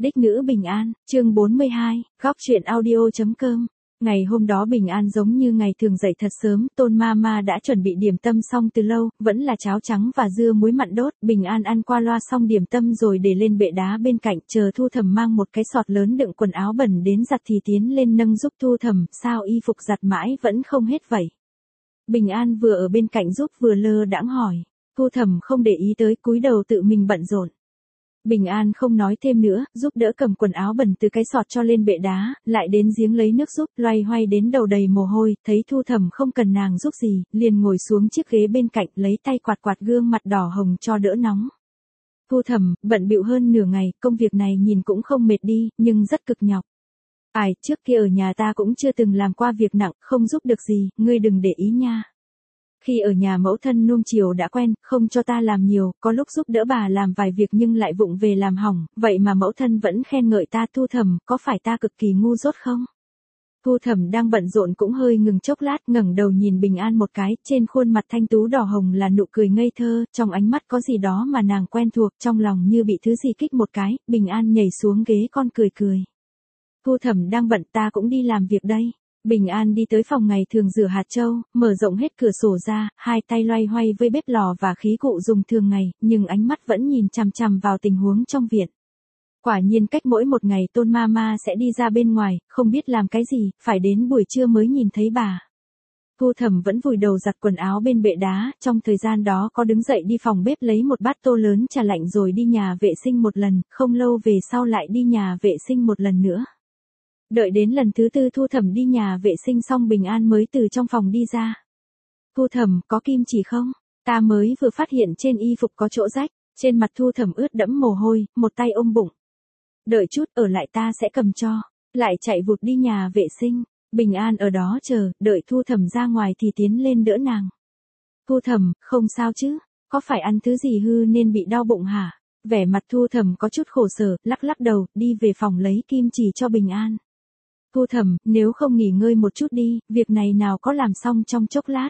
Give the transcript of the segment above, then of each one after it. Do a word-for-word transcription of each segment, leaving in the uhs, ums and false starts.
Đích nữ Bình An, chương bốn mươi hai, góc truyện audio.com. Ngày hôm đó Bình An giống như ngày thường dậy thật sớm, Tôn Mama đã chuẩn bị điểm tâm xong từ lâu, vẫn là cháo trắng và dưa muối mặn đốt. Bình An ăn qua loa xong điểm tâm rồi để lên bệ đá bên cạnh, chờ Thu Thầm mang một cái sọt lớn đựng quần áo bẩn đến giặt thì tiến lên nâng giúp Thu Thầm, sao y phục giặt mãi vẫn không hết vậy. Bình An vừa ở bên cạnh giúp vừa lơ đãng hỏi. Thu Thầm không để ý tới, cúi đầu tự mình bận rộn. Bình An không nói thêm nữa, giúp đỡ cầm quần áo bẩn từ cái sọt cho lên bệ đá, lại đến giếng lấy nước giúp, loay hoay đến đầu đầy mồ hôi, thấy Thu Thầm không cần nàng giúp gì, liền ngồi xuống chiếc ghế bên cạnh, lấy tay quạt quạt gương mặt đỏ hồng cho đỡ nóng. Thu Thầm, bận bịu hơn nửa ngày, công việc này nhìn cũng không mệt đi, nhưng rất cực nhọc. Ai, trước kia ở nhà ta cũng chưa từng làm qua việc nặng, không giúp được gì, ngươi đừng để ý nha. Khi ở nhà mẫu thân nuông chiều đã quen, không cho ta làm nhiều, có lúc giúp đỡ bà làm vài việc nhưng lại vụng về làm hỏng, vậy mà mẫu thân vẫn khen ngợi ta. Thu Thầm, có phải ta cực kỳ ngu dốt không? Thu Thầm đang bận rộn cũng hơi ngừng chốc lát, ngẩng đầu nhìn Bình An một cái, trên khuôn mặt thanh tú đỏ hồng là nụ cười ngây thơ, trong ánh mắt có gì đó mà nàng quen thuộc, trong lòng như bị thứ gì kích một cái, Bình An nhảy xuống ghế con cười cười. Thu Thầm đang bận, ta cũng đi làm việc đây. Bình An đi tới phòng ngày thường rửa hạt châu, mở rộng hết cửa sổ ra, hai tay loay hoay với bếp lò và khí cụ dùng thường ngày, nhưng ánh mắt vẫn nhìn chằm chằm vào tình huống trong viện. Quả nhiên cách mỗi một ngày Tôn Mama sẽ đi ra bên ngoài, không biết làm cái gì, phải đến buổi trưa mới nhìn thấy bà. Thu Thầm vẫn vùi đầu giặt quần áo bên bệ đá, trong thời gian đó có đứng dậy đi phòng bếp lấy một bát tô lớn trà lạnh rồi đi nhà vệ sinh một lần, không lâu về sau lại đi nhà vệ sinh một lần nữa. Đợi đến lần thứ tư Thu Thầm đi nhà vệ sinh xong Bình An mới từ trong phòng đi ra. Thu Thầm, có kim chỉ không? Ta mới vừa phát hiện trên y phục có chỗ rách, trên mặt Thu Thầm ướt đẫm mồ hôi, một tay ôm bụng. Đợi chút, ở lại ta sẽ cầm cho. Lại chạy vụt đi nhà vệ sinh. Bình An ở đó chờ, đợi Thu Thầm ra ngoài thì tiến lên đỡ nàng. Thu Thầm, không sao chứ? Có phải ăn thứ gì hư nên bị đau bụng hả? Vẻ mặt Thu Thầm có chút khổ sở, lắc lắc đầu, đi về phòng lấy kim chỉ cho Bình An. Thu Thầm, nếu không nghỉ ngơi một chút đi, việc này nào có làm xong trong chốc lát.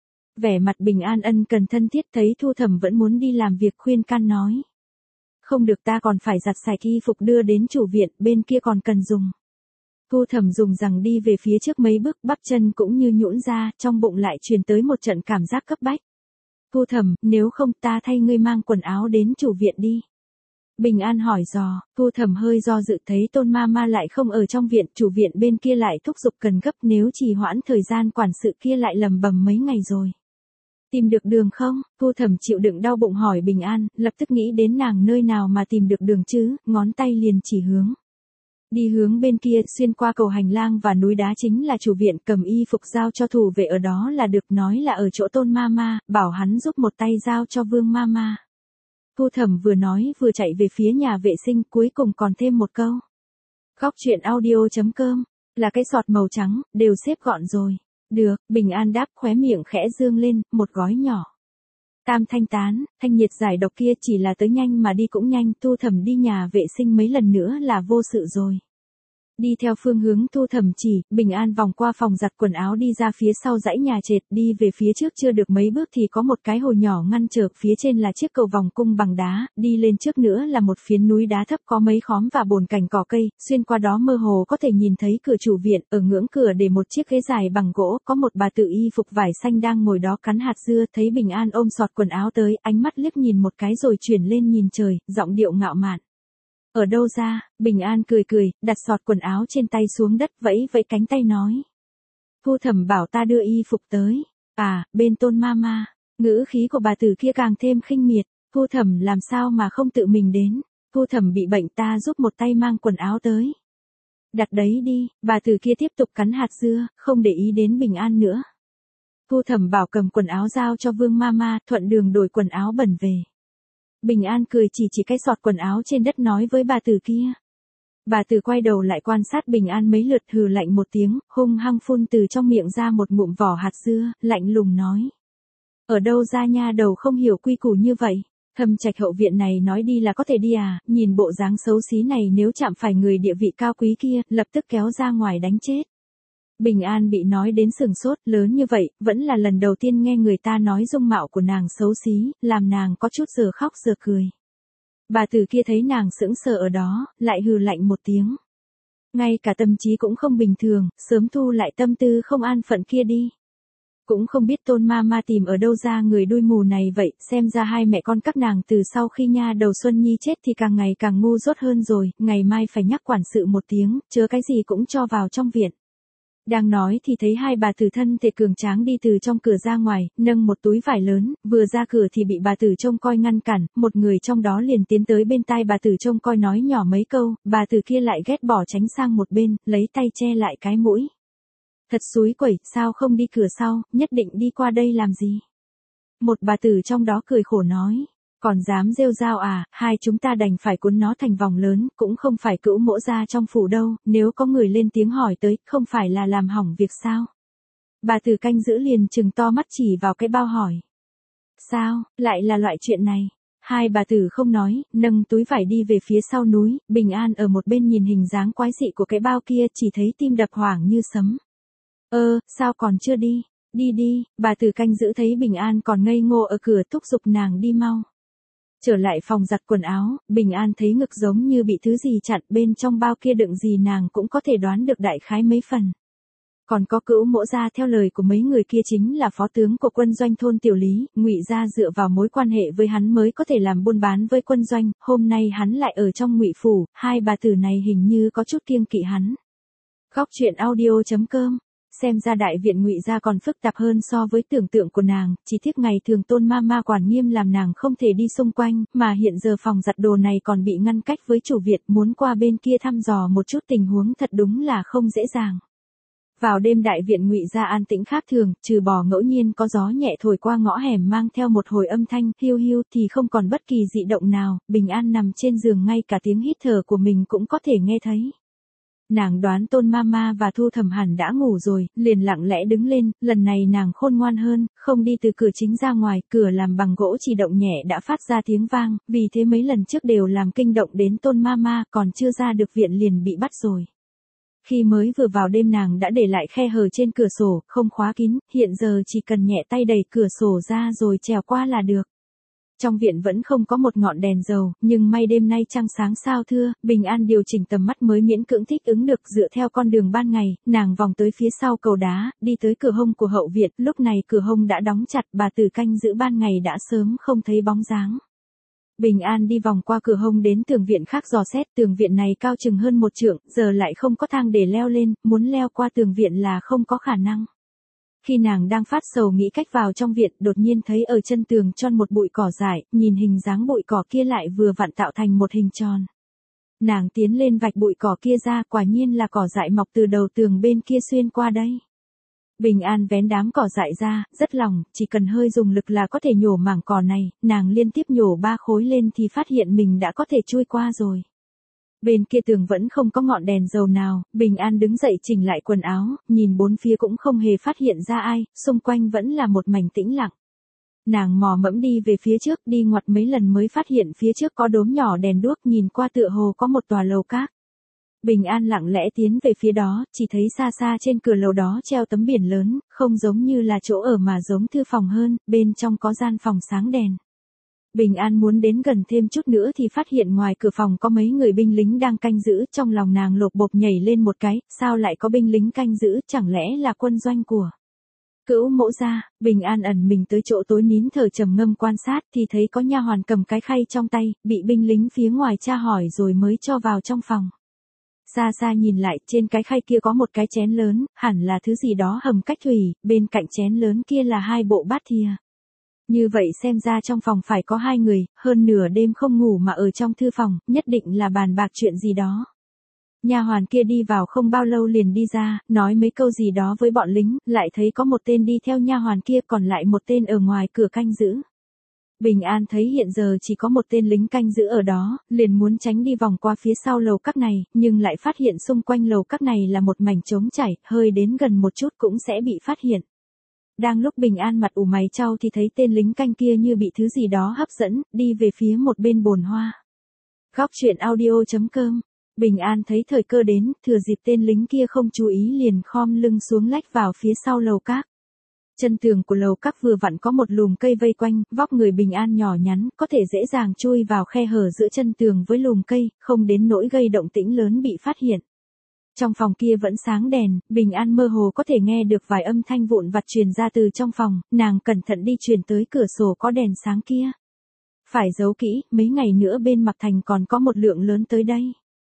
Vẻ mặt Bình An ân cần thân thiết, thấy Thu Thầm vẫn muốn đi làm việc khuyên can nói. Không được, ta còn phải giặt sạch y phục đưa đến chủ viện, bên kia còn cần dùng. Thu Thầm dùng rằng đi về phía trước mấy bước, bắp chân cũng như nhũn ra, trong bụng lại truyền tới một trận cảm giác cấp bách. Thu Thầm, nếu không ta thay ngươi mang quần áo đến chủ viện đi. Bình An hỏi dò, Thu Thầm hơi do dự, thấy Tôn Mama lại không ở trong viện, chủ viện bên kia lại thúc giục cần gấp, nếu trì hoãn thời gian quản sự kia lại lầm bầm mấy ngày rồi. Tìm được đường không? Thu Thầm chịu đựng đau bụng hỏi Bình An, lập tức nghĩ đến nàng nơi nào mà tìm được đường chứ, ngón tay liền chỉ hướng. Đi hướng bên kia, xuyên qua cầu hành lang và núi đá chính là chủ viện, cầm y phục giao cho thủ vệ ở đó là được, nói là ở chỗ Tôn Mama, bảo hắn giúp một tay giao cho Vương Mama. Thu Thầm vừa nói vừa chạy về phía nhà vệ sinh, cuối cùng còn thêm một câu. Góc truyện audio.com, là cái sọt màu trắng, đều xếp gọn rồi. Được, Bình An đáp, khóe miệng khẽ dương lên, một gói nhỏ. Tam thanh tán, thanh nhiệt giải độc kia chỉ là tới nhanh mà đi cũng nhanh, Thu Thầm đi nhà vệ sinh mấy lần nữa là vô sự rồi. Đi theo phương hướng Thu Thầm chỉ, Bình An vòng qua phòng giặt quần áo đi ra phía sau dãy nhà trệt, đi về phía trước chưa được mấy bước thì có một cái hồ nhỏ ngăn trở, phía trên là chiếc cầu vòng cung bằng đá, đi lên trước nữa là một phiến núi đá thấp có mấy khóm và bồn cành cỏ cây, xuyên qua đó mơ hồ có thể nhìn thấy cửa chủ viện, ở ngưỡng cửa để một chiếc ghế dài bằng gỗ, có một bà tự y phục vải xanh đang ngồi đó cắn hạt dưa, thấy Bình An ôm sọt quần áo tới, ánh mắt liếc nhìn một cái rồi chuyển lên nhìn trời, giọng điệu ngạo mạn. Ở đâu ra? Bình An cười cười, đặt sọt quần áo trên tay xuống đất, vẫy vẫy cánh tay nói. Thu Thầm bảo ta đưa y phục tới. À, bên Tôn Mama. Ngữ khí của bà tử kia càng thêm khinh miệt. Thu Thầm làm sao mà không tự mình đến. Thu Thầm bị bệnh, ta giúp một tay mang quần áo tới. Đặt đấy đi, bà tử kia tiếp tục cắn hạt dưa, không để ý đến Bình An nữa. Thu Thầm bảo cầm quần áo giao cho Vương Mama, thuận đường đổi quần áo bẩn về. Bình An cười chỉ chỉ cái sọt quần áo trên đất nói với bà tử kia. Bà tử quay đầu lại quan sát Bình An mấy lượt, hừ lạnh một tiếng, hung hăng phun từ trong miệng ra một ngụm vỏ hạt dưa, lạnh lùng nói. Ở đâu ra nha đầu không hiểu quy củ như vậy, Thâm Trạch hậu viện này nói đi là có thể đi à, nhìn bộ dáng xấu xí này nếu chạm phải người địa vị cao quý kia, lập tức kéo ra ngoài đánh chết. Bình An bị nói đến sừng sốt, lớn như vậy, vẫn là lần đầu tiên nghe người ta nói dung mạo của nàng xấu xí, làm nàng có chút giờ khóc giờ cười. Bà tử kia thấy nàng sững sờ ở đó, lại hừ lạnh một tiếng. Ngay cả tâm trí cũng không bình thường, sớm thu lại tâm tư không an phận kia đi. Cũng không biết Tôn ma ma tìm ở đâu ra người đuôi mù này vậy, xem ra hai mẹ con các nàng từ sau khi nha đầu Xuân Nhi chết thì càng ngày càng ngu dốt hơn rồi, ngày mai phải nhắc quản sự một tiếng, chớ cái gì cũng cho vào trong viện. Đang nói thì thấy hai bà tử thân thể cường tráng đi từ trong cửa ra ngoài, nâng một túi vải lớn, vừa ra cửa thì bị bà tử trông coi ngăn cản, một người trong đó liền tiến tới bên tai bà tử trông coi nói nhỏ mấy câu, bà tử kia lại ghét bỏ tránh sang một bên, lấy tay che lại cái mũi. Thật xúi quẩy, sao không đi cửa sau, nhất định đi qua đây làm gì? Một bà tử trong đó cười khổ nói, còn dám rêu rao à, hai chúng ta đành phải cuốn nó thành vòng lớn, cũng không phải cữu mỗ ra trong phủ đâu, nếu có người lên tiếng hỏi tới, không phải là làm hỏng việc sao? Bà tử canh giữ liền trừng to mắt chỉ vào cái bao hỏi. Sao, lại là loại chuyện này? Hai bà tử không nói, nâng túi vải đi về phía sau núi, Bình An ở một bên nhìn hình dáng quái dị của cái bao kia chỉ thấy tim đập hoảng như sấm. Ơ, sao còn chưa đi? Đi đi, bà tử canh giữ thấy Bình An còn ngây ngô ở cửa thúc giục nàng đi mau. Trở lại phòng giặt quần áo, Bình An thấy ngực giống như bị thứ gì chặn, bên trong bao kia đựng gì nàng cũng có thể đoán được đại khái mấy phần. Còn có cữu mỗ gia theo lời của mấy người kia chính là phó tướng của quân doanh thôn Tiểu Lý, Ngụy gia dựa vào mối quan hệ với hắn mới có thể làm buôn bán với quân doanh, hôm nay hắn lại ở trong Ngụy phủ, hai bà tử này hình như có chút kiêng kỵ hắn. Góc truyện audio chấm com. Xem ra đại viện Ngụy gia còn phức tạp hơn so với tưởng tượng của nàng, chỉ tiếc ngày thường Tôn ma ma quản nghiêm làm nàng không thể đi xung quanh, mà hiện giờ phòng giặt đồ này còn bị ngăn cách với chủ viện, muốn qua bên kia thăm dò một chút tình huống thật đúng là không dễ dàng. Vào đêm đại viện Ngụy gia an tĩnh khác thường, trừ bỏ ngẫu nhiên có gió nhẹ thổi qua ngõ hẻm mang theo một hồi âm thanh hiu hiu thì không còn bất kỳ dị động nào, Bình An nằm trên giường ngay cả tiếng hít thở của mình cũng có thể nghe thấy. Nàng đoán Tôn Mama và Thu Thẩm hẳn đã ngủ rồi, liền lặng lẽ đứng lên, lần này nàng khôn ngoan hơn, không đi từ cửa chính ra ngoài, cửa làm bằng gỗ chỉ động nhẹ đã phát ra tiếng vang, vì thế mấy lần trước đều làm kinh động đến Tôn Mama, còn chưa ra được viện liền bị bắt rồi. Khi mới vừa vào đêm nàng đã để lại khe hở trên cửa sổ, không khóa kín, hiện giờ chỉ cần nhẹ tay đẩy cửa sổ ra rồi trèo qua là được. Trong viện vẫn không có một ngọn đèn dầu, nhưng may đêm nay trăng sáng sao thưa, Bình An điều chỉnh tầm mắt mới miễn cưỡng thích ứng được dựa theo con đường ban ngày, nàng vòng tới phía sau cầu đá, đi tới cửa hông của hậu viện, lúc này cửa hông đã đóng chặt, bà tử canh giữ ban ngày đã sớm không thấy bóng dáng. Bình An đi vòng qua cửa hông đến tường viện khác dò xét, tường viện này cao chừng hơn một trượng, giờ lại không có thang để leo lên, muốn leo qua tường viện là không có khả năng. Khi nàng đang phát sầu nghĩ cách vào trong viện, đột nhiên thấy ở chân tường tròn một bụi cỏ dại, nhìn hình dáng bụi cỏ kia lại vừa vặn tạo thành một hình tròn. Nàng tiến lên vạch bụi cỏ kia ra, quả nhiên là cỏ dại mọc từ đầu tường bên kia xuyên qua đây. Bình An vén đám cỏ dại ra, rất lòng, chỉ cần hơi dùng lực là có thể nhổ mảng cỏ này, nàng liên tiếp nhổ ba khối lên thì phát hiện mình đã có thể chui qua rồi. Bên kia tường vẫn không có ngọn đèn dầu nào, Bình An đứng dậy chỉnh lại quần áo, nhìn bốn phía cũng không hề phát hiện ra ai, xung quanh vẫn là một mảnh tĩnh lặng. Nàng mò mẫm đi về phía trước, đi ngoặt mấy lần mới phát hiện phía trước có đốm nhỏ đèn đuốc, nhìn qua tựa hồ có một tòa lầu các. Bình An lặng lẽ tiến về phía đó, chỉ thấy xa xa trên cửa lầu đó treo tấm biển lớn, không giống như là chỗ ở mà giống thư phòng hơn, bên trong có gian phòng sáng đèn. Bình An muốn đến gần thêm chút nữa thì phát hiện ngoài cửa phòng có mấy người binh lính đang canh giữ, trong lòng nàng lột bột nhảy lên một cái, sao lại có binh lính canh giữ, chẳng lẽ là quân doanh của Cữu Mỗ gia. Bình An ẩn mình tới chỗ tối nín thở trầm ngâm quan sát thì thấy có nha hoàn cầm cái khay trong tay, bị binh lính phía ngoài tra hỏi rồi mới cho vào trong phòng. Xa xa nhìn lại, trên cái khay kia có một cái chén lớn, hẳn là thứ gì đó hầm cách thủy, bên cạnh chén lớn kia là hai bộ bát thìa. Như vậy xem ra trong phòng phải có hai người, hơn nửa đêm không ngủ mà ở trong thư phòng, nhất định là bàn bạc chuyện gì đó. Nha hoàn kia đi vào không bao lâu liền đi ra, nói mấy câu gì đó với bọn lính, lại thấy có một tên đi theo nha hoàn kia, còn lại một tên ở ngoài cửa canh giữ. Bình An thấy hiện giờ chỉ có một tên lính canh giữ ở đó, liền muốn tránh đi vòng qua phía sau lầu các này, nhưng lại phát hiện xung quanh lầu các này là một mảnh trống trải, hơi đến gần một chút cũng sẽ bị phát hiện. Đang lúc Bình An mặt ủ mày chau thì thấy tên lính canh kia như bị thứ gì đó hấp dẫn, đi về phía một bên bồn hoa. Góc truyện audio chấm com. Bình An thấy thời cơ đến, thừa dịp tên lính kia không chú ý liền khom lưng xuống lách vào phía sau lầu các. Chân tường của lầu các vừa vặn có một lùm cây vây quanh, vóc người Bình An nhỏ nhắn, có thể dễ dàng chui vào khe hở giữa chân tường với lùm cây, không đến nỗi gây động tĩnh lớn bị phát hiện. Trong phòng kia vẫn sáng đèn, Bình An mơ hồ có thể nghe được vài âm thanh vụn vặt truyền ra từ trong phòng, nàng cẩn thận đi truyền tới cửa sổ có đèn sáng kia. Phải giấu kỹ, mấy ngày nữa bên Mạc Thành còn có một lượng lớn tới đây.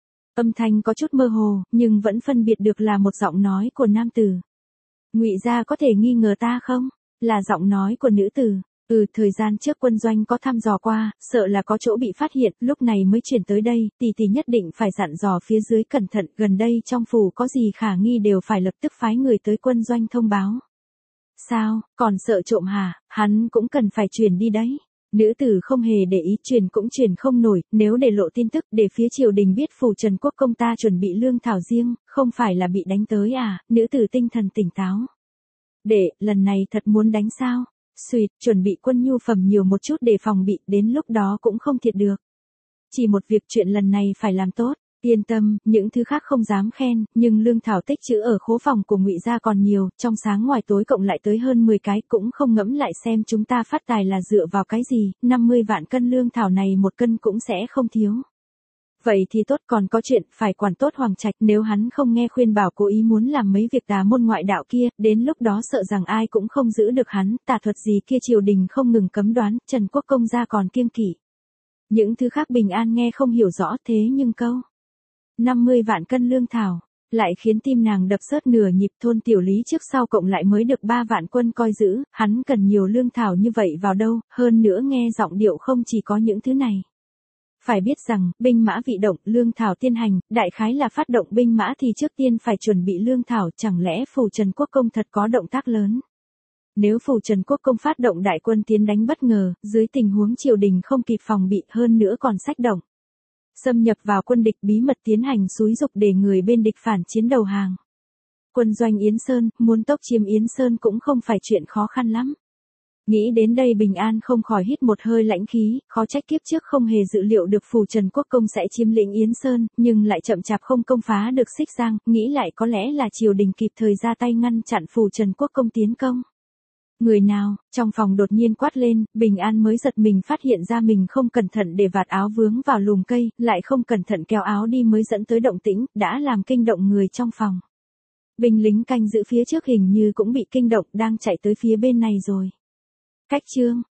Âm thanh có chút mơ hồ, nhưng vẫn phân biệt được là một giọng nói của nam tử. Ngụy gia có thể nghi ngờ ta không? Là giọng nói của nữ tử. Ừ, thời gian trước quân doanh có thăm dò qua, sợ là có chỗ bị phát hiện, lúc này mới chuyển tới đây, tỷ tỷ nhất định phải dặn dò phía dưới cẩn thận, gần đây trong phủ có gì khả nghi đều phải lập tức phái người tới quân doanh thông báo. Sao, còn sợ trộm hả? Hắn cũng cần phải truyền đi đấy. Nữ tử không hề để ý, truyền cũng truyền không nổi, nếu để lộ tin tức để phía triều đình biết phủ Trần Quốc công ta chuẩn bị lương thảo riêng, không phải là bị đánh tới à? Nữ tử tinh thần tỉnh táo. Để, lần này thật muốn đánh sao? Xuyệt, chuẩn bị quân nhu phẩm nhiều một chút để phòng bị, đến lúc đó cũng không thiệt được. Chỉ một việc chuyện lần này phải làm tốt, yên tâm, những thứ khác không dám khen, nhưng lương thảo tích trữ ở khố phòng của Ngụy gia còn nhiều, trong sáng ngoài tối cộng lại tới hơn mười cái, cũng không ngẫm lại xem chúng ta phát tài là dựa vào cái gì, năm mươi vạn cân lương thảo này một cân cũng sẽ không thiếu. Vậy thì tốt, còn có chuyện phải quản tốt Hoàng Trạch, nếu hắn không nghe khuyên bảo cố ý muốn làm mấy việc tà môn ngoại đạo kia, đến lúc đó sợ rằng ai cũng không giữ được hắn, tà thuật gì kia triều đình không ngừng cấm đoán, Trần Quốc công gia còn kiêng kỵ. Những thứ khác Bình An nghe không hiểu rõ, thế nhưng câu năm mươi vạn cân lương thảo lại khiến tim nàng đập sớt nửa nhịp. Thôn Tiểu Lý trước sau cộng lại mới được ba vạn quân coi giữ, hắn cần nhiều lương thảo như vậy vào đâu, hơn nữa nghe giọng điệu không chỉ có những thứ này. Phải biết rằng, binh mã vị động, lương thảo tiên hành, đại khái là phát động binh mã thì trước tiên phải chuẩn bị lương thảo, chẳng lẽ phủ Trần Quốc công thật có động tác lớn. Nếu phủ Trần Quốc công phát động đại quân tiến đánh bất ngờ, dưới tình huống triều đình không kịp phòng bị, hơn nữa còn sách động, xâm nhập vào quân địch, bí mật tiến hành xúi dục để người bên địch phản chiến đầu hàng. Quân doanh Yến Sơn, muốn tốc chiếm Yến Sơn cũng không phải chuyện khó khăn lắm. Nghĩ đến đây Bình An không khỏi hít một hơi lãnh khí, khó trách kiếp trước không hề dự liệu được phủ Trần Quốc công sẽ chiếm lĩnh Yến Sơn, nhưng lại chậm chạp không công phá được Xích Giang, nghĩ lại có lẽ là triều đình kịp thời ra tay ngăn chặn phủ Trần Quốc công tiến công. Người nào? Trong phòng đột nhiên quát lên, Bình An mới giật mình phát hiện ra mình không cẩn thận để vạt áo vướng vào lùm cây, lại không cẩn thận kéo áo đi mới dẫn tới động tĩnh, đã làm kinh động người trong phòng. Binh lính canh giữ phía trước hình như cũng bị kinh động, đang chạy tới phía bên này rồi. Cách chương